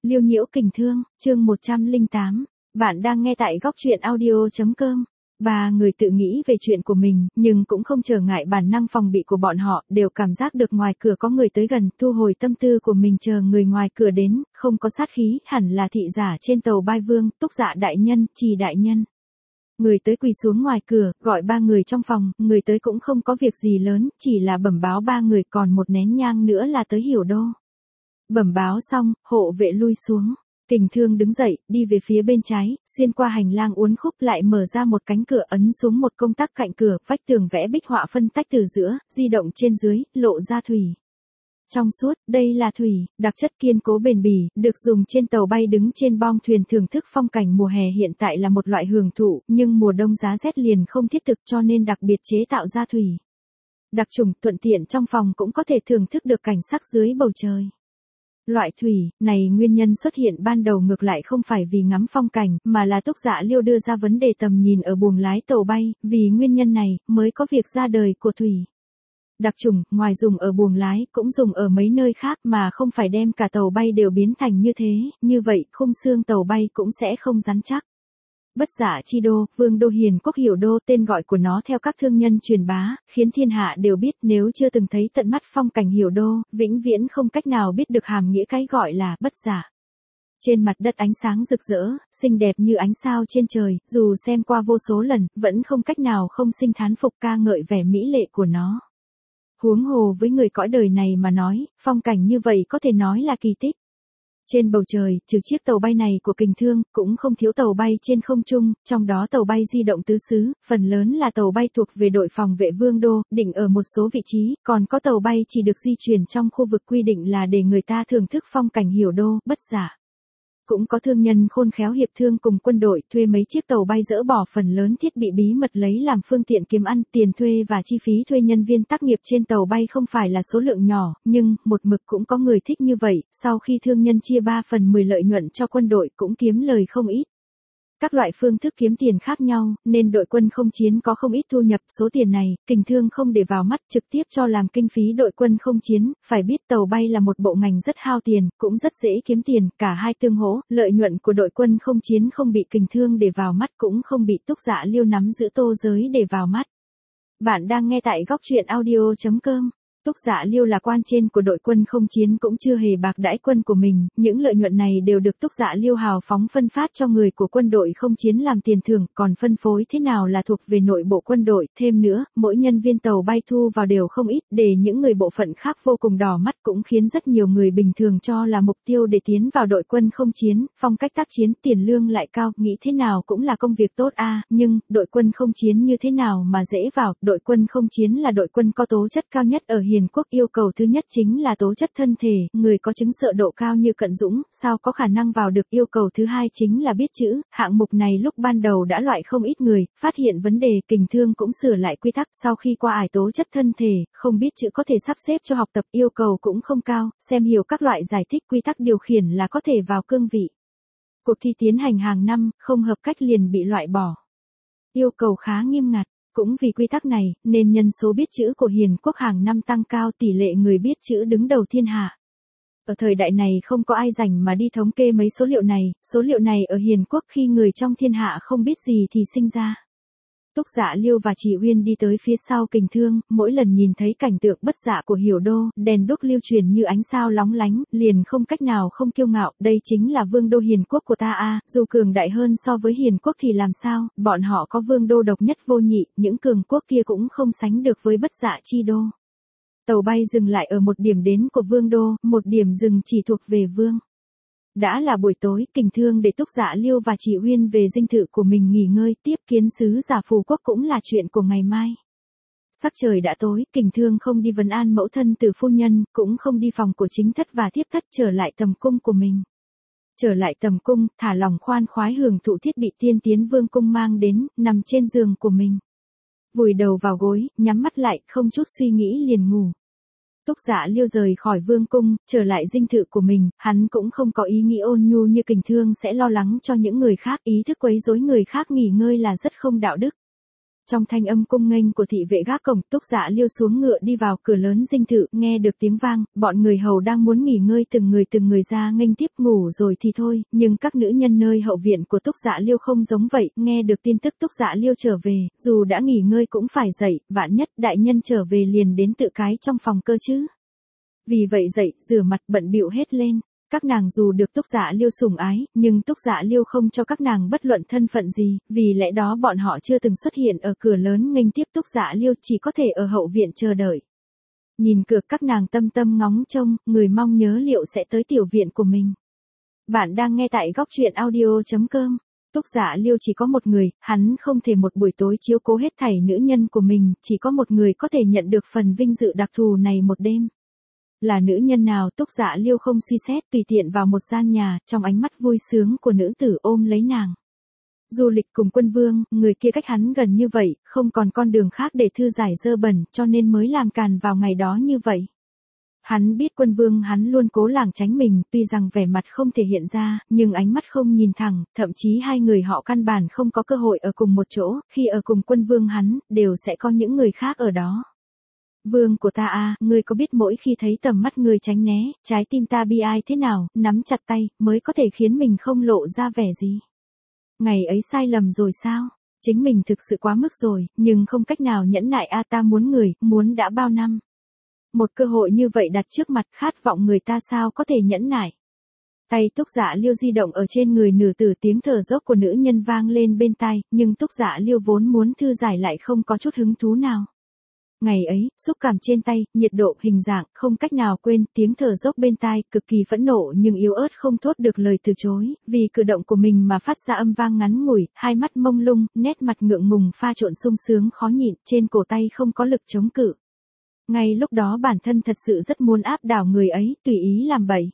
Liêu nhiễu kình thương, chương 108. Bạn đang nghe tại góc truyện audio.com. Ba người tự nghĩ về chuyện của mình, nhưng cũng không trở ngại bản năng phòng bị của bọn họ, đều cảm giác được ngoài cửa có người tới gần, thu hồi tâm tư của mình chờ người ngoài cửa đến, không có sát khí, hẳn là thị giả trên tàu Bai Vương, Túc Dạ đại nhân, Trì đại nhân. Người tới quỳ xuống ngoài cửa, gọi ba người trong phòng, người tới cũng không có việc gì lớn, chỉ là bẩm báo ba người còn một nén nhang nữa là tới Hiểu Đô. Bẩm báo xong, hộ vệ lui xuống. Kình Thương đứng dậy, đi về phía bên trái, xuyên qua hành lang uốn khúc lại mở ra một cánh cửa ấn xuống một công tắc cạnh cửa, vách tường vẽ bích họa phân tách từ giữa, di động trên dưới, lộ ra thủy. Trong suốt, đây là thủy, đặc chất kiên cố bền bỉ, được dùng trên tàu bay đứng trên bong thuyền thưởng thức phong cảnh mùa hè hiện tại là một loại hưởng thụ, nhưng mùa đông giá rét liền không thiết thực cho nên đặc biệt chế tạo ra thủy. Đặc trùng thuận tiện trong phòng cũng có thể thưởng thức được cảnh sắc dưới bầu trời. Loại thủy này nguyên nhân xuất hiện ban đầu ngược lại không phải vì ngắm phong cảnh, mà là Túc Dạ Liêu đưa ra vấn đề tầm nhìn ở buồng lái tàu bay, vì nguyên nhân này mới có việc ra đời của thủy. Đặc trùng, ngoài dùng ở buồng lái, cũng dùng ở mấy nơi khác mà không phải đem cả tàu bay đều biến thành như thế, như vậy khung xương tàu bay cũng sẽ không rắn chắc. Bất Dạ Chi Đô, Vương đô Hiền Quốc Hiểu Đô, tên gọi của nó theo các thương nhân truyền bá, khiến thiên hạ đều biết, nếu chưa từng thấy tận mắt phong cảnh Hiểu Đô, vĩnh viễn không cách nào biết được hàm nghĩa cái gọi là bất dạ. Trên mặt đất ánh sáng rực rỡ, xinh đẹp như ánh sao trên trời, dù xem qua vô số lần, vẫn không cách nào không sinh thán phục ca ngợi vẻ mỹ lệ của nó. Huống hồ với người cõi đời này mà nói, phong cảnh như vậy có thể nói là kỳ tích. Trên bầu trời, trừ chiếc tàu bay này của Kình Thương, cũng không thiếu tàu bay trên không trung, trong đó tàu bay di động tứ xứ, phần lớn là tàu bay thuộc về đội phòng vệ Vương đô, định ở một số vị trí, còn có tàu bay chỉ được di chuyển trong khu vực quy định là để người ta thưởng thức phong cảnh Hiểu Đô, bất giả. Cũng có thương nhân khôn khéo hiệp thương cùng quân đội thuê mấy chiếc tàu bay dỡ bỏ phần lớn thiết bị bí mật lấy làm phương tiện kiếm ăn, tiền thuê và chi phí thuê nhân viên tác nghiệp trên tàu bay không phải là số lượng nhỏ, nhưng một mực cũng có người thích như vậy, sau khi thương nhân chia 3 phần 10 lợi nhuận cho quân đội cũng kiếm lời không ít. Các loại phương thức kiếm tiền khác nhau, nên đội quân không chiến có không ít thu nhập, số tiền này, Kình Thương không để vào mắt, trực tiếp cho làm kinh phí đội quân không chiến, phải biết tàu bay là một bộ ngành rất hao tiền, cũng rất dễ kiếm tiền, cả hai tương hỗ, lợi nhuận của đội quân không chiến không bị Kình Thương để vào mắt cũng không bị Túc Dạ Liêu nắm giữ tô giới để vào mắt. Bạn đang nghe tại góc truyện audio.com. Túc Dạ Liêu là quan trên của đội quân không chiến cũng chưa hề bạc đãi quân của mình, những lợi nhuận này đều được Túc Dạ Liêu hào phóng phân phát cho người của quân đội không chiến làm tiền thưởng, còn phân phối thế nào là thuộc về nội bộ quân đội, thêm nữa, mỗi nhân viên tàu bay thu vào đều không ít, để những người bộ phận khác vô cùng đỏ mắt cũng khiến rất nhiều người bình thường cho là mục tiêu để tiến vào đội quân không chiến, phong cách tác chiến, tiền lương lại cao, nghĩ thế nào cũng là công việc tốt nhưng, đội quân không chiến như thế nào mà dễ vào, đội quân không chiến là đội quân có tố chất cao nhất ở Hiền Quốc, yêu cầu thứ nhất chính là tố chất thân thể, người có chứng sợ độ cao như Cận Dũng, sao có khả năng vào được, yêu cầu thứ hai chính là biết chữ, hạng mục này lúc ban đầu đã loại không ít người, phát hiện vấn đề, Kình Thương cũng sửa lại quy tắc, sau khi qua ải tố chất thân thể, không biết chữ có thể sắp xếp cho học tập, yêu cầu cũng không cao, xem hiểu các loại giải thích quy tắc điều khiển là có thể vào cương vị. Cuộc thi tiến hành hàng năm, không hợp cách liền bị loại bỏ. Yêu cầu khá nghiêm ngặt. Cũng vì quy tắc này, nên nhân số biết chữ của Hiền Quốc hàng năm tăng cao, tỷ lệ người biết chữ đứng đầu thiên hạ. Ở thời đại này không có ai rảnh mà đi thống kê mấy số liệu này ở Hiền Quốc khi người trong thiên hạ không biết gì thì sinh ra. Túc Dạ Liêu và Trì Uyên đi tới phía sau Kình Thương, mỗi lần nhìn thấy cảnh tượng bất dạ của Hiểu Đô, đèn đuốc lưu truyền như ánh sao lóng lánh, liền không cách nào không kiêu ngạo, đây chính là vương đô Hiền Quốc của ta dù cường đại hơn so với Hiền Quốc thì làm sao, bọn họ có vương đô độc nhất vô nhị, những cường quốc kia cũng không sánh được với Bất Dạ Chi Đô. Tàu bay dừng lại ở một điểm đến của vương đô, một điểm dừng chỉ thuộc về vương. Đã là buổi tối, Kình Thương để Túc Dạ Liêu và Trì Uyên về dinh thự của mình nghỉ ngơi, tiếp kiến sứ giả Phù Quốc cũng là chuyện của ngày mai. Sắc trời đã tối, Kình Thương không đi vấn an mẫu thân Từ phu nhân, cũng không đi phòng của chính thất và thiếp thất, trở lại tầm cung của mình. Trở lại tầm cung, thả lòng khoan khoái hưởng thụ thiết bị tiên tiến vương cung mang đến, nằm trên giường của mình. Vùi đầu vào gối, nhắm mắt lại, không chút suy nghĩ liền ngủ. Túc Dạ Liêu rời khỏi vương cung, trở lại dinh thự của mình, hắn cũng không có ý nghĩ ôn nhu như Kình Thương sẽ lo lắng cho những người khác, ý thức quấy rối người khác nghỉ ngơi là rất không đạo đức. Trong thanh âm cung nghênh của thị vệ gác cổng, Túc Dạ Liêu xuống ngựa đi vào cửa lớn dinh thự, nghe được tiếng vang, bọn người hầu đang muốn nghỉ ngơi từng người ra nghênh tiếp ngủ rồi thì thôi, nhưng các nữ nhân nơi hậu viện của Túc Dạ Liêu không giống vậy, nghe được tin tức Túc Dạ Liêu trở về, dù đã nghỉ ngơi cũng phải dậy, vạn nhất đại nhân trở về liền đến tự cái trong phòng cơ chứ. Vì vậy dậy, rửa mặt bận bịu hết lên. Các nàng dù được Túc Dạ Liêu sủng ái, nhưng Túc Dạ Liêu không cho các nàng bất luận thân phận gì, vì lẽ đó bọn họ chưa từng xuất hiện ở cửa lớn nghênh tiếp Túc Dạ Liêu, chỉ có thể ở hậu viện chờ đợi. Nhìn cửa các nàng tâm tâm ngóng trông, người mong nhớ liệu sẽ tới tiểu viện của mình. Bạn đang nghe tại góc truyện audio.com. Túc Dạ Liêu chỉ có một người, hắn không thể một buổi tối chiếu cố hết thảy nữ nhân của mình, chỉ có một người có thể nhận được phần vinh dự đặc thù này một đêm. Là nữ nhân nào? Túc Dạ Liêu không suy xét, tùy tiện vào một gian nhà, trong ánh mắt vui sướng của nữ tử ôm lấy nàng. Du Lịch cùng Quân Vương, người kia cách hắn gần như vậy, không còn con đường khác để thư giải dơ bẩn, cho nên mới làm càn vào ngày đó như vậy. Hắn biết Quân Vương hắn luôn cố lảng tránh mình, tuy rằng vẻ mặt không thể hiện ra, nhưng ánh mắt không nhìn thẳng, thậm chí hai người họ căn bản không có cơ hội ở cùng một chỗ, khi ở cùng Quân Vương hắn, đều sẽ có những người khác ở đó. Vương của ta à, ngươi có biết mỗi khi thấy tầm mắt ngươi tránh né, trái tim ta bi ai thế nào, nắm chặt tay, mới có thể khiến mình không lộ ra vẻ gì. Ngày ấy sai lầm rồi sao? Chính mình thực sự quá mức rồi, nhưng không cách nào nhẫn nại a, ta muốn người, muốn đã bao năm. Một cơ hội như vậy đặt trước mặt, khát vọng người ta sao có thể nhẫn nại. Tay Túc Dạ Liêu di động ở trên người nữ tử, tiếng thở dốc của nữ nhân vang lên bên tai, nhưng Túc Dạ Liêu vốn muốn thư giải lại không có chút hứng thú nào. Ngày ấy, xúc cảm trên tay, nhiệt độ, hình dạng, không cách nào quên, tiếng thở dốc bên tai, cực kỳ phẫn nộ nhưng yếu ớt không thốt được lời từ chối, vì cử động của mình mà phát ra âm vang ngắn ngủi, hai mắt mông lung, nét mặt ngượng ngùng pha trộn sung sướng khó nhịn, trên cổ tay không có lực chống cự. Ngay lúc đó bản thân thật sự rất muốn áp đảo người ấy, tùy ý làm bậy.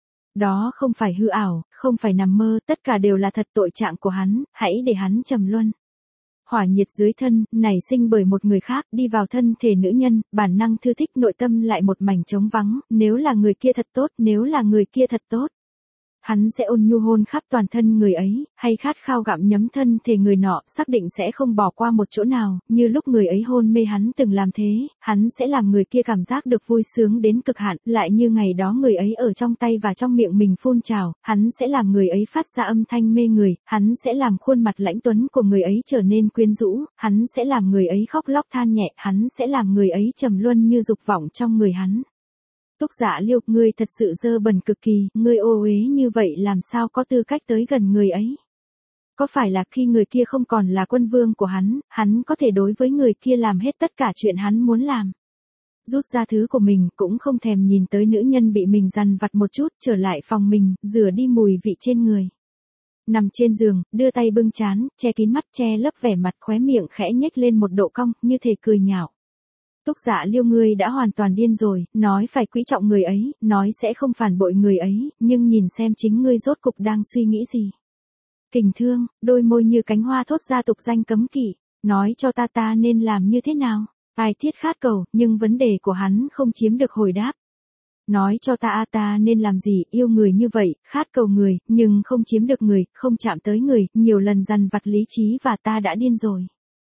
Đó không phải hư ảo, không phải nằm mơ, tất cả đều là thật. Tội trạng của hắn, hãy để hắn trầm luân. Hỏa nhiệt dưới thân, nảy sinh bởi một người khác, đi vào thân thể nữ nhân, bản năng thư thích, nội tâm lại một mảnh trống vắng, nếu là người kia thật tốt, nếu là người kia thật tốt. Hắn sẽ ôn nhu hôn khắp toàn thân người ấy, hay khát khao gặm nhấm thân thể người nọ, xác định sẽ không bỏ qua một chỗ nào, như lúc người ấy hôn mê hắn từng làm thế, hắn sẽ làm người kia cảm giác được vui sướng đến cực hạn, lại như ngày đó người ấy ở trong tay và trong miệng mình phun trào, hắn sẽ làm người ấy phát ra âm thanh mê người, hắn sẽ làm khuôn mặt lãnh tuấn của người ấy trở nên quyến rũ, hắn sẽ làm người ấy khóc lóc than nhẹ, hắn sẽ làm người ấy trầm luân như dục vọng trong người hắn. Túc Dạ Liêu, ngươi thật sự dơ bẩn cực kỳ, ngươi ô uế như vậy làm sao có tư cách tới gần người ấy? Có phải là khi người kia không còn là quân vương của hắn có thể đối với người kia làm hết tất cả chuyện hắn muốn làm? Rút ra thứ của mình, cũng không thèm nhìn tới nữ nhân bị mình dằn vặt một chút, trở lại phòng mình, rửa đi mùi vị trên người. Nằm trên giường, đưa tay bưng trán, che kín mắt, che lấp vẻ mặt, khóe miệng khẽ nhếch lên một độ cong, như thể cười nhạo. Túc Dạ Liêu, ngươi đã hoàn toàn điên rồi, nói phải quý trọng người ấy, nói sẽ không phản bội người ấy, nhưng nhìn xem chính ngươi rốt cục đang suy nghĩ gì. Kình Thương, đôi môi như cánh hoa thốt ra tục danh cấm kỵ, nói cho ta nên làm như thế nào? Ai thiết khát cầu, nhưng vấn đề của hắn không chiếm được hồi đáp. Nói cho ta nên làm gì, yêu người như vậy, khát cầu người, nhưng không chiếm được người, không chạm tới người, nhiều lần dằn vặt lý trí và ta đã điên rồi.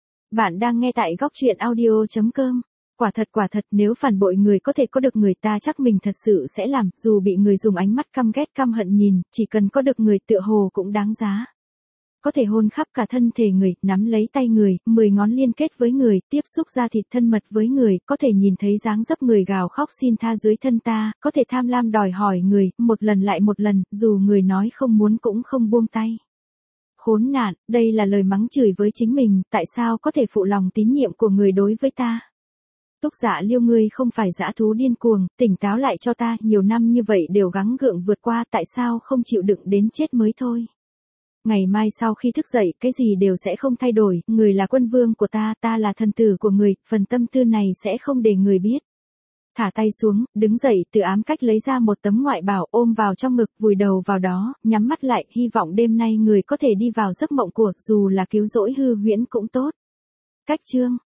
Bạn đang nghe tại góc truyện audio.com. Quả thật nếu phản bội người có thể có được người, ta chắc mình thật sự sẽ làm, dù bị người dùng ánh mắt căm ghét căm hận nhìn, chỉ cần có được người tựa hồ cũng đáng giá. Có thể hôn khắp cả thân thể người, nắm lấy tay người, 10 ngón liên kết với người, tiếp xúc da thịt thân mật với người, có thể nhìn thấy dáng dấp người gào khóc xin tha dưới thân ta, có thể tham lam đòi hỏi người, một lần lại một lần, dù người nói không muốn cũng không buông tay. Khốn nạn, đây là lời mắng chửi với chính mình, tại sao có thể phụ lòng tín nhiệm của người đối với ta? Túc Dạ Liêu, ngươi không phải dã thú điên cuồng, tỉnh táo lại cho ta, nhiều năm như vậy đều gắng gượng vượt qua, tại sao không chịu đựng đến chết mới thôi? Ngày mai sau khi thức dậy, cái gì đều sẽ không thay đổi, người là quân vương của ta là thần tử của người, phần tâm tư này sẽ không để người biết. Thả tay xuống, đứng dậy, từ ám cách lấy ra một tấm ngoại bào, ôm vào trong ngực, vùi đầu vào đó, nhắm mắt lại, hy vọng đêm nay người có thể đi vào giấc mộng của, dù là cứu rỗi hư huyễn cũng tốt. Cách chương